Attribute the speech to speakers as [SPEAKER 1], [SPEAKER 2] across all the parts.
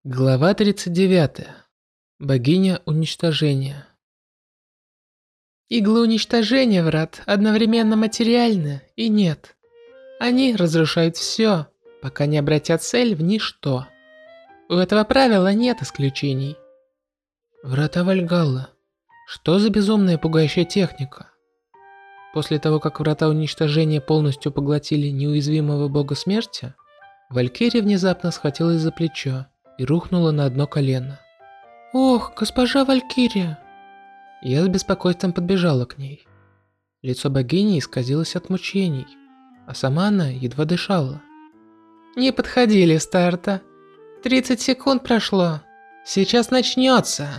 [SPEAKER 1] Глава 39. Богиня уничтожения. Иглы уничтожения врат одновременно материальны и нет. Они разрушают все, пока не обратят цель в ничто. У этого правила нет исключений. Врата Вальгаллы. Что за безумная пугающая техника? После того, как врата уничтожения полностью поглотили неуязвимого бога смерти, Валькирия внезапно схватилась за плечо и рухнула на одно колено. «Ох, госпожа Валькирия!» Я с беспокойством подбежала к ней. Лицо богини исказилось от мучений, а сама она едва дышала. «Не подходили, старта. 30 секунд прошло. Сейчас начнется!»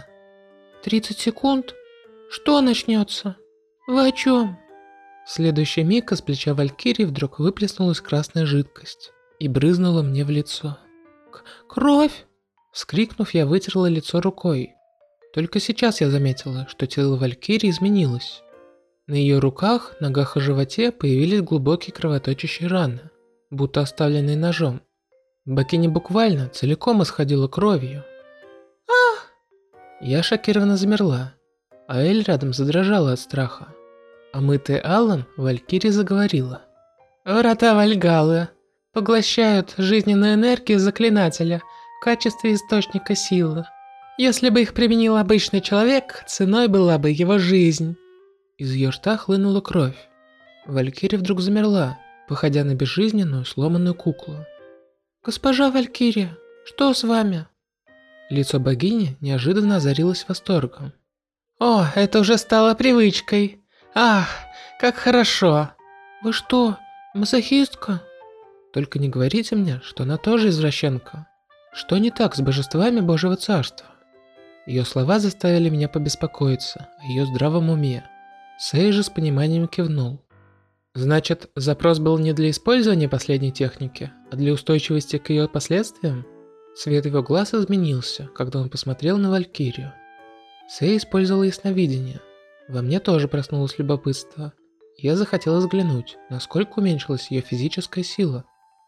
[SPEAKER 1] 30 секунд? Что начнется? Вы о чем? В следующий миг из плеча Валькирии вдруг выплеснулась красная жидкость и брызнула мне в лицо. «Кровь!» Вскрикнув, я вытерла лицо рукой. Только сейчас я заметила, что тело Валькирии изменилось. На ее руках, ногах и животе появились глубокие кровоточащие раны, будто оставленные ножом. Богиня буквально целиком исходила кровью. «Ах!» Я шокированно замерла, а Эль рядом задрожала от страха. Омытая алым, Валькирия заговорила. «Врата Вальгаллы поглощают жизненную энергию заклинателя в качестве источника силы. Если бы их применил обычный человек, ценой была бы его жизнь». Из ее рта хлынула кровь. Валькирия вдруг замерла, походя на безжизненную сломанную куклу. «Госпожа Валькирия, что с вами?» Лицо богини неожиданно озарилось восторгом. «О, это уже стало привычкой. Ах, как хорошо!» «Вы что, мазохистка?» «Только не говорите мне, что она тоже извращенка. Что не так с божествами Божьего Царства?» Ее слова заставили меня побеспокоиться о ее здравом уме. Сэй же с пониманием кивнул. «Значит, запрос был не для использования последней техники, а для устойчивости к ее последствиям?» Цвет его глаз изменился, когда он посмотрел на Валькирию. Сэй использовал ясновидение. Во мне тоже проснулось любопытство. Я захотела взглянуть, насколько уменьшилась ее физическая сила.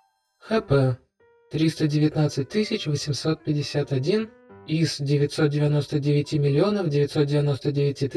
[SPEAKER 1] ХП 319 851 из 999 999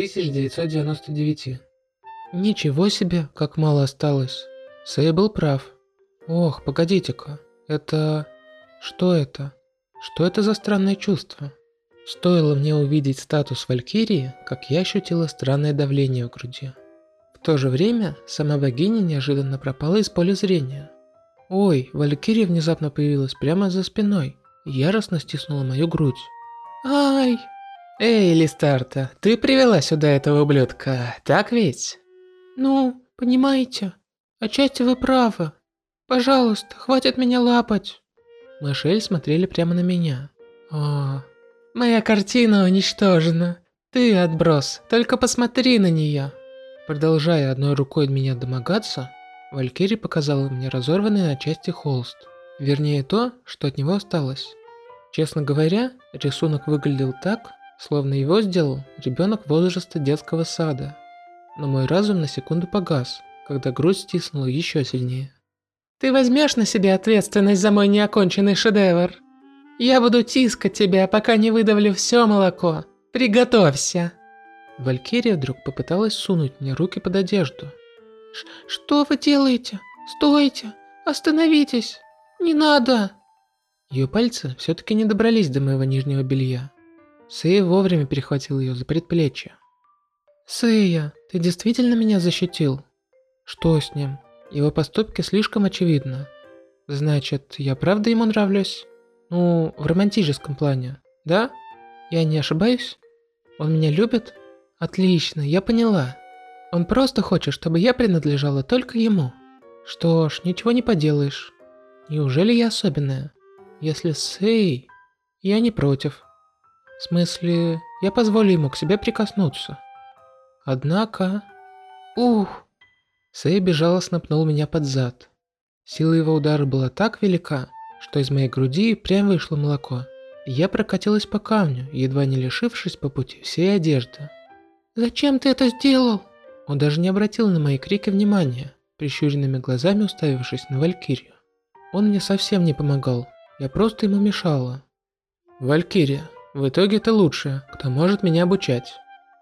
[SPEAKER 1] 999. Ничего себе, как мало осталось. Сэй был прав. Ох, погодите-ка, это... Что это? Что это за странное чувство? Стоило мне увидеть статус Валькирии, как я ощутила странное давление в груди. В то же время сама богиня неожиданно пропала из поля зрения. Ой, Валькирия внезапно появилась прямо за спиной и яростно стиснула мою грудь. Ай! Эй, Листарта, ты привела сюда этого ублюдка, так ведь? Ну, понимаете, отчасти вы правы. Пожалуйста, хватит меня лапать. Мы с Эль смотрели прямо на меня. О, моя картина уничтожена. Ты, отброс, только посмотри на нее. Продолжая одной рукой меня домогаться, Валькирия показала мне разорванный на части холст. Вернее то, что от него осталось. Честно говоря, рисунок выглядел так, словно его сделал ребенок возраста детского сада. Но мой разум на секунду погас, когда грудь стиснула еще сильнее. «Ты возьмешь на себя ответственность за мой неоконченный шедевр? Я буду тискать тебя, пока не выдавлю все молоко. Приготовься!» Валькирия вдруг попыталась сунуть мне руки под одежду. «Что вы делаете? Стойте! Остановитесь! Не надо!» Ее пальцы все-таки не добрались до моего нижнего белья. Сэя вовремя перехватил ее за предплечье. «Сэя, ты действительно меня защитил?» «Что с ним? Его поступки слишком очевидны. Значит, я правда ему нравлюсь? Ну, в романтическом плане, да? Я не ошибаюсь? Он меня любит? Отлично, я поняла. Он просто хочет, чтобы я принадлежала только ему. Что ж, ничего не поделаешь. Неужели я особенная? Если Сэй... Я не против. В смысле, я позволю ему к себе прикоснуться. Однако... Ух! Сэй безжалостно пнул меня под зад. Сила его удара была так велика, что из моей груди прям вышло молоко. И я прокатилась по камню, едва не лишившись по пути всей одежды. «Зачем ты это сделал?» Он даже не обратил на мои крики внимания, прищуренными глазами уставившись на Валькирию. Он мне совсем не помогал, я просто ему мешала. Валькирия, в итоге ты лучшая, кто может меня обучать.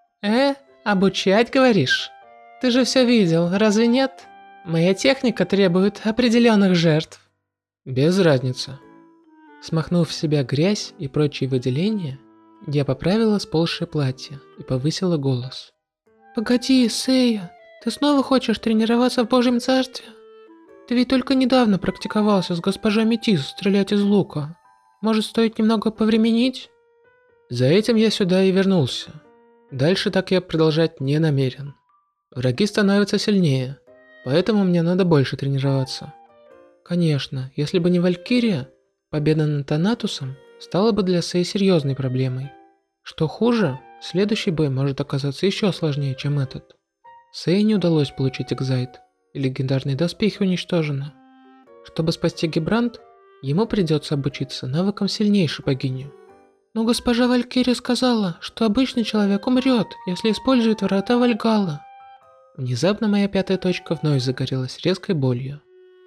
[SPEAKER 1] Обучать, говоришь? Ты же все видел, разве нет? Моя техника требует определенных жертв. Без разницы. Смахнув с себя грязь и прочие выделения, я поправила сползшее платье и повысила голос. Погоди, Сэя, ты снова хочешь тренироваться в Божьем Царстве? Ты ведь только недавно практиковался с госпожой Метис стрелять из лука. Может, стоит немного повременить? За этим я сюда и вернулся. Дальше так я продолжать не намерен. Враги становятся сильнее, поэтому мне надо больше тренироваться. Конечно, если бы не Валькирия, победа над Танатусом стала бы для Сэй серьезной проблемой. Что хуже, следующий бой может оказаться еще сложнее, чем этот. Сэй не удалось получить Экзайт, и легендарные доспехи уничтожены. Чтобы спасти Гибрант, ему придется обучиться навыкам сильнейшей богини. Но госпожа Валькирия сказала, что обычный человек умрет, если использует врата Вальгалла. Внезапно моя пятая точка вновь загорелась резкой болью.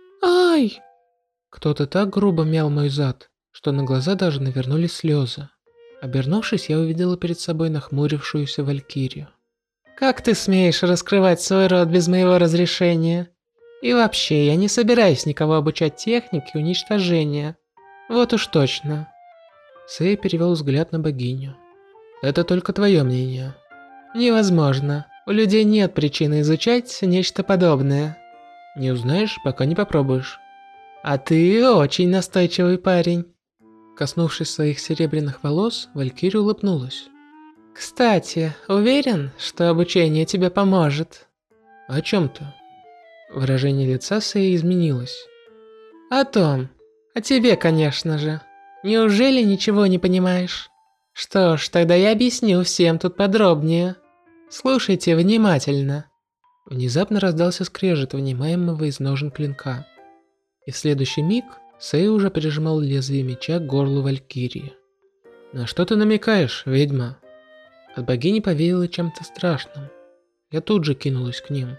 [SPEAKER 1] Ай! Кто-то так грубо мял мой зад, что на глаза даже навернулись слезы. Обернувшись, я увидела перед собой нахмурившуюся Валькирию. «Как ты смеешь раскрывать свой рот без моего разрешения? И вообще, я не собираюсь никого обучать технике уничтожения. Вот уж точно». Сэй перевел взгляд на богиню. «Это только твое мнение». «Невозможно. У людей нет причины изучать нечто подобное». «Не узнаешь, пока не попробуешь». «А ты очень настойчивый парень». Коснувшись своих серебряных волос, Валькирия улыбнулась. «Кстати, уверен, что обучение тебе поможет?» «О чем ты?» Выражение лица Сэи изменилось. «О том. О тебе, конечно же. Неужели ничего не понимаешь? Что ж, тогда я объясню всем тут подробнее. Слушайте внимательно». Внезапно раздался скрежет вынимаемого из ножен клинка. И в следующий миг Сэй уже прижимал лезвие меча к горлу Валькирии. «На что ты намекаешь, ведьма?» От богини повеяло чем-то страшным. Я тут же кинулась к ним.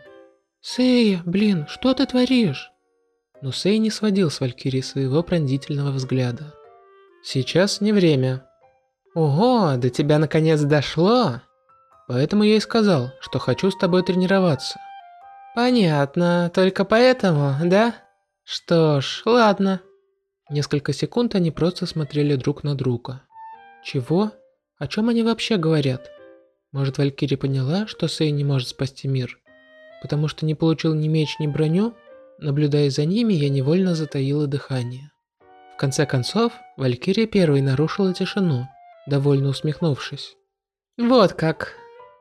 [SPEAKER 1] «Сэя, блин, что ты творишь?» Но Сэй не сводил с Валькирии своего пронзительного взгляда. «Сейчас не время». «Ого, до тебя наконец дошло?» «Поэтому я и сказал, что хочу с тобой тренироваться». «Понятно, только поэтому, да? Что ж, ладно». Несколько секунд они просто смотрели друг на друга. Чего? О чем они вообще говорят? Может, Валькирия поняла, что Сэй не может спасти мир? Потому что не получил ни меч, ни броню? Наблюдая за ними, я невольно затаила дыхание. В конце концов, Валькирия первой нарушила тишину, довольно усмехнувшись. «Вот как.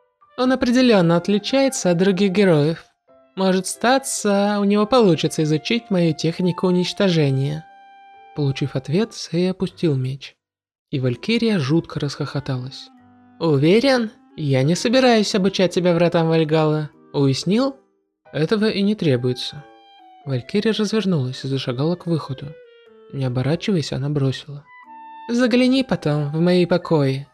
[SPEAKER 1] Он определенно отличается от других героев. Может статься, у него получится изучить мою технику уничтожения». Получив ответ, Сэй опустил меч. И Валькирия жутко расхохоталась. «Уверен? Я не собираюсь обучать тебя вратам Вальгалла. Уяснил?» «Этого и не требуется». Валькирия развернулась и зашагала к выходу. Не оборачиваясь, она бросила. «Загляни потом в мои покои».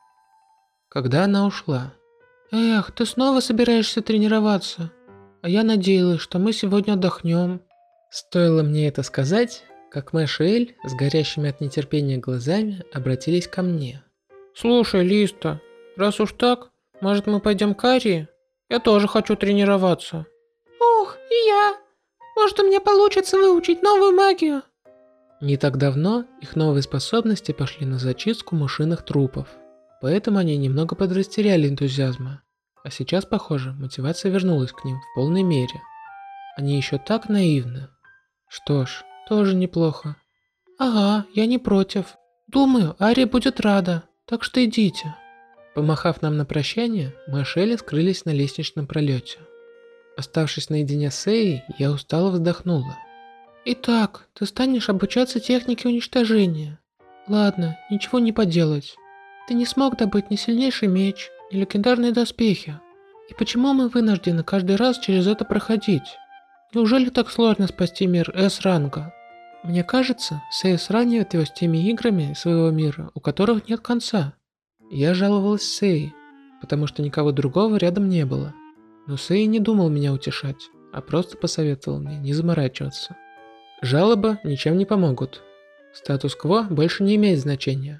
[SPEAKER 1] Когда она ушла. «Эх, ты снова собираешься тренироваться? А я надеялась, что мы сегодня отдохнем». Стоило мне это сказать, как Мэш и Эль с горящими от нетерпения глазами обратились ко мне. «Слушай, Листа, раз уж так, может мы пойдем к Арии? Я тоже хочу тренироваться». «Ох, и я! Может, у меня получится выучить новую магию?» Не так давно их новые способности пошли на зачистку мышиных трупов, поэтому они немного подрастеряли энтузиазма. А сейчас, похоже, мотивация вернулась к ним в полной мере. Они еще так наивны. Что ж, тоже неплохо. «Ага, я не против. Думаю, Ария будет рада, так что идите». Помахав нам на прощание, мы с Элли скрылись на лестничном пролете. Оставшись наедине с Сэй, я устало вздохнула. «Итак, ты станешь обучаться технике уничтожения. Ладно, ничего не поделать. Ты не смог добыть ни сильнейший меч, ни легендарные доспехи. И почему мы вынуждены каждый раз через это проходить? Неужели так сложно спасти мир С-ранга? Мне кажется, Сэй сравнивает его с теми играми своего мира, у которых нет конца». Я жаловалась Сэй, потому что никого другого рядом не было. Но Сэй не думал меня утешать, а просто посоветовал мне не заморачиваться. Жалобы ничем не помогут. Статус-кво больше не имеет значения.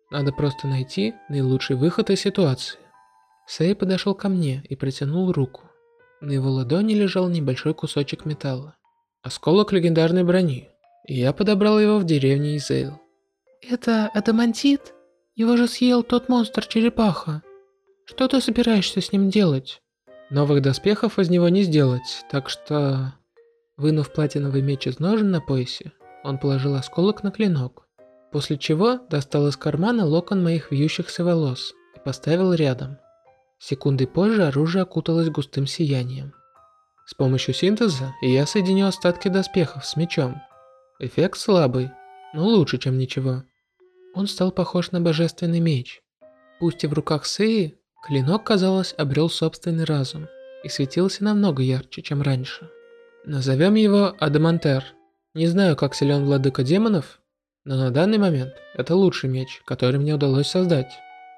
[SPEAKER 1] Надо просто найти наилучший выход из ситуации. Сэй подошел ко мне и протянул руку. На его ладони лежал небольшой кусочек металла. Осколок легендарной брони. И я подобрал его в деревне Изейл. Это адамантит? Его же съел тот монстр-черепаха. Что ты собираешься с ним делать? Новых доспехов из него не сделать, так что... Вынув платиновый меч из ножен на поясе, он положил осколок на клинок. После чего достал из кармана локон моих вьющихся волос и поставил рядом. Секундой позже оружие окуталось густым сиянием. С помощью синтеза я соединю остатки доспехов с мечом. Эффект слабый, но лучше, чем ничего. Он стал похож на божественный меч. Пусть и в руках Сэи, клинок, казалось, обрел собственный разум и светился намного ярче, чем раньше. Назовем его Адамантер. Не знаю, как силен владыка демонов, но на данный момент это лучший меч, который мне удалось создать.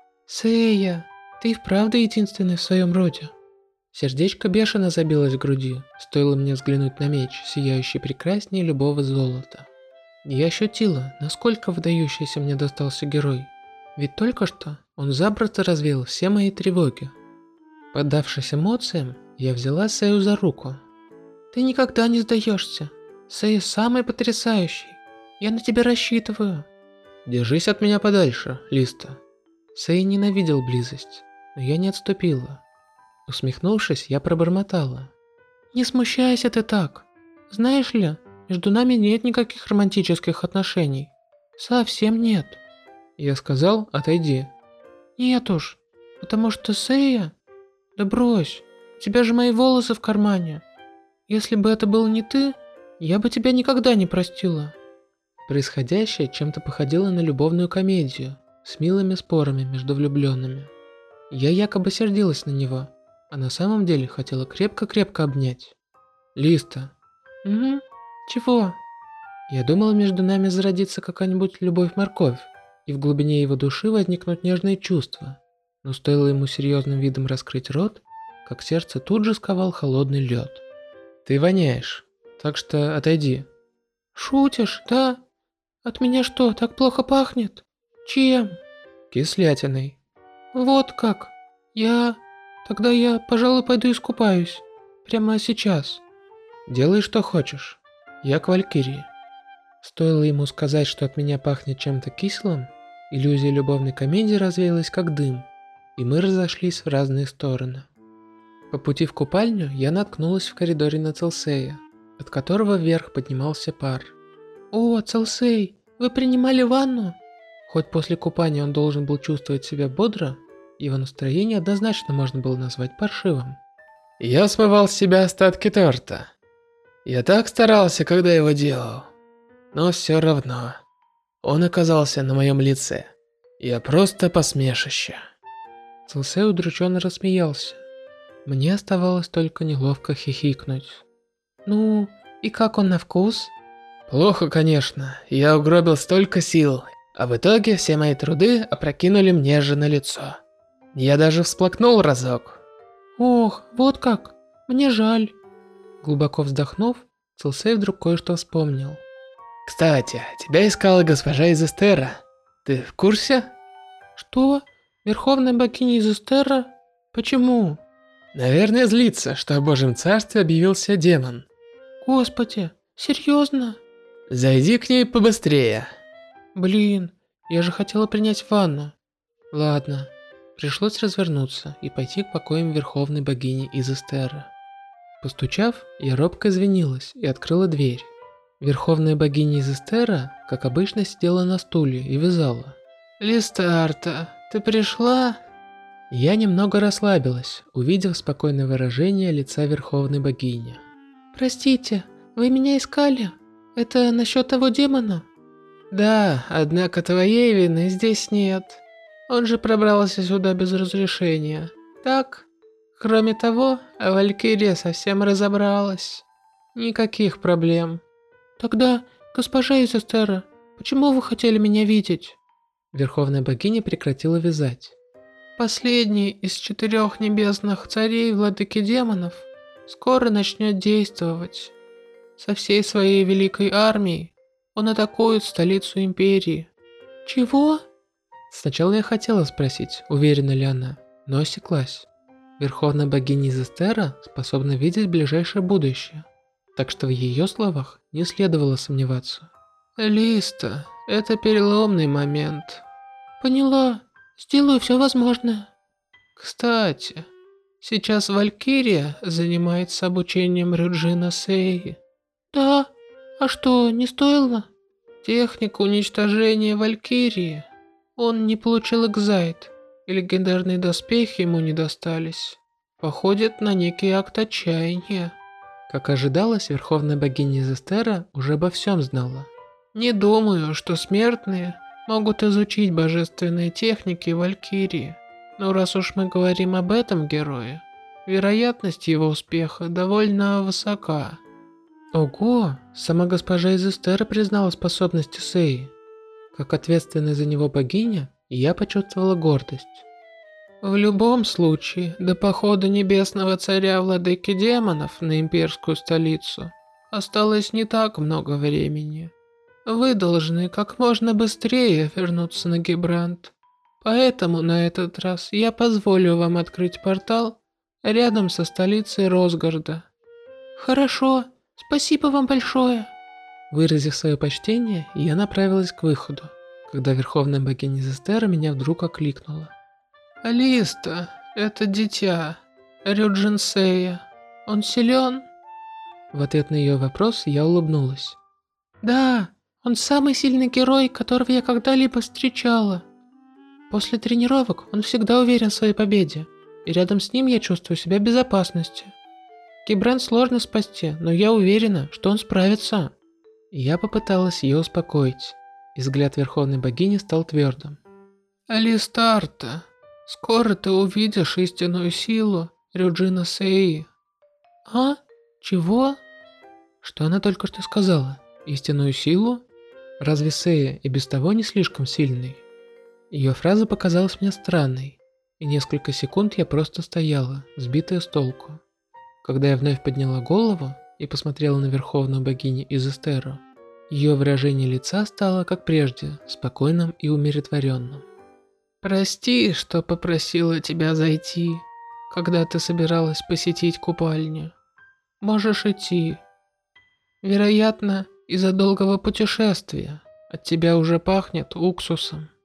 [SPEAKER 1] Сэя, ты и вправду единственный в своем роде. Сердечко бешено забилось в груди, стоило мне взглянуть на меч, сияющий прекраснее любого золота. Я ощутила, насколько выдающийся мне достался герой, ведь только что он запросто развеял все мои тревоги. Поддавшись эмоциям, я взяла Сэю за руку. Ты никогда не сдаешься. Сэй самый потрясающий. Я на тебя рассчитываю. Держись от меня подальше, Листа. Сэй ненавидел близость, но я не отступила. Усмехнувшись, я пробормотала. Не смущайся ты так. Знаешь ли, между нами нет никаких романтических отношений. Совсем нет. Я сказал, отойди. Нет уж, потому что Сэя... Да брось, у тебя же мои волосы в кармане. Если бы это был не ты, я бы тебя никогда не простила. Происходящее чем-то походило на любовную комедию с милыми спорами между влюбленными. Я якобы сердилась на него, а на самом деле хотела крепко-крепко обнять. Листа. Угу. Чего? Я думала, между нами зародится какая-нибудь любовь-морковь, и в глубине его души возникнут нежные чувства. Но стоило ему серьезным видом раскрыть рот, как сердце тут же сковал холодный лед. Ты воняешь, так что отойди. Шутишь, да? От меня что, так плохо пахнет? Чем? Кислятиной. Вот как? Тогда я, пожалуй, пойду искупаюсь. Прямо сейчас. Делай, что хочешь. Я к Валькирии. Стоило ему сказать, что от меня пахнет чем-то кислым, иллюзия любовной комедии развеялась как дым, и мы разошлись в разные стороны. По пути в купальню я наткнулась в коридоре на Целсея, от которого вверх поднимался пар. «О, Целсей, вы принимали ванну?» Хоть после купания он должен был чувствовать себя бодро, его настроение однозначно можно было назвать паршивым. Я смывал с себя остатки торта. Я так старался, когда его делал. Но все равно. Он оказался на моем лице. Я просто посмешище. Целсей удрученно рассмеялся. Мне оставалось только неловко хихикнуть. Ну, и как он на вкус? Плохо, конечно. Я угробил столько сил, а в итоге все мои труды опрокинули мне же на лицо. Я даже всплакнул разок. Ох, вот как. Мне жаль. Глубоко вздохнув, Целсей вдруг кое-что вспомнил. Кстати, тебя искала госпожа из Эстера. Ты в курсе? Что? Верховная богиня из Эстера? Почему? Наверное, злится, что в Божьем царстве объявился демон. Господи, серьезно? Зайди к ней побыстрее. Блин, я же хотела принять ванну. Ладно, пришлось развернуться и пойти к покоям Верховной богини из Эстера. Постучав, я робко извинилась и открыла дверь. Верховная богиня из Эстера, как обычно, сидела на стуле и вязала. «Листарта, ты пришла?» Я немного расслабилась, увидев спокойное выражение лица Верховной богини. «Простите, вы меня искали? Это насчет того демона?» «Да, однако твоей вины здесь нет. Он же пробрался сюда без разрешения. Так? Кроме того, Валькирия совсем разобралась. Никаких проблем». «Тогда, госпожа из Эстера, почему вы хотели меня видеть?» Верховная богиня прекратила вязать. «Последний из 4 небесных царей владыки демонов скоро начнет действовать. Со всей своей великой армией он атакует столицу империи». «Чего?» Сначала я хотела спросить, уверена ли она, но осеклась. Верховная богиня Изестера способна видеть ближайшее будущее, так что в ее словах не следовало сомневаться. Листа, это переломный момент. Поняла, сделаю все возможное. Кстати, сейчас Валькирия занимается обучением Рюджина Сеи. Да, а что, не стоило? Техника уничтожения Валькирии. Он не получил экзайт, и легендарные доспехи ему не достались. Походит на некий акт отчаяния. Как ожидалось, верховная богиня Изестера уже обо всем знала. Не думаю, что смертные могут изучить божественные техники Валькирии. Но раз уж мы говорим об этом герое, вероятность его успеха довольно высока. Ого, сама госпожа Изестера признала способности Сеи. Как ответственная за него богиня, я почувствовала гордость. В любом случае, до похода небесного царя владыки демонов на имперскую столицу осталось не так много времени. Вы должны как можно быстрее вернуться на Гибрант. Поэтому на этот раз я позволю вам открыть портал рядом со столицей Росгарда. Хорошо, спасибо вам большое. Выразив свое почтение, я направилась к выходу, когда верховная богиня Изестера меня вдруг окликнула. Алиста, это дитя, Рюджин Сея. Он силен? В ответ на ее вопрос я улыбнулась. Да, он самый сильный герой, которого я когда-либо встречала. После тренировок он всегда уверен в своей победе, и рядом с ним я чувствую себя в безопасности. Гибрант сложно спасти, но я уверена, что он справится. Я попыталась ее успокоить, и взгляд верховной богини стал твердым. Алистарта, скоро ты увидишь истинную силу Рюджина Сеи. А? Чего? Что она только что сказала? Истинную силу? Разве Сея и без того не слишком сильный? Ее фраза показалась мне странной, и несколько секунд я просто стояла, сбитая с толку. Когда я вновь подняла голову и посмотрела на верховную богиню Изестеру, ее выражение лица стало, как прежде, спокойным и умиротворенным. «Прости, что попросила тебя зайти, когда ты собиралась посетить купальню. Можешь идти. Вероятно, из-за долгого путешествия от тебя уже пахнет уксусом».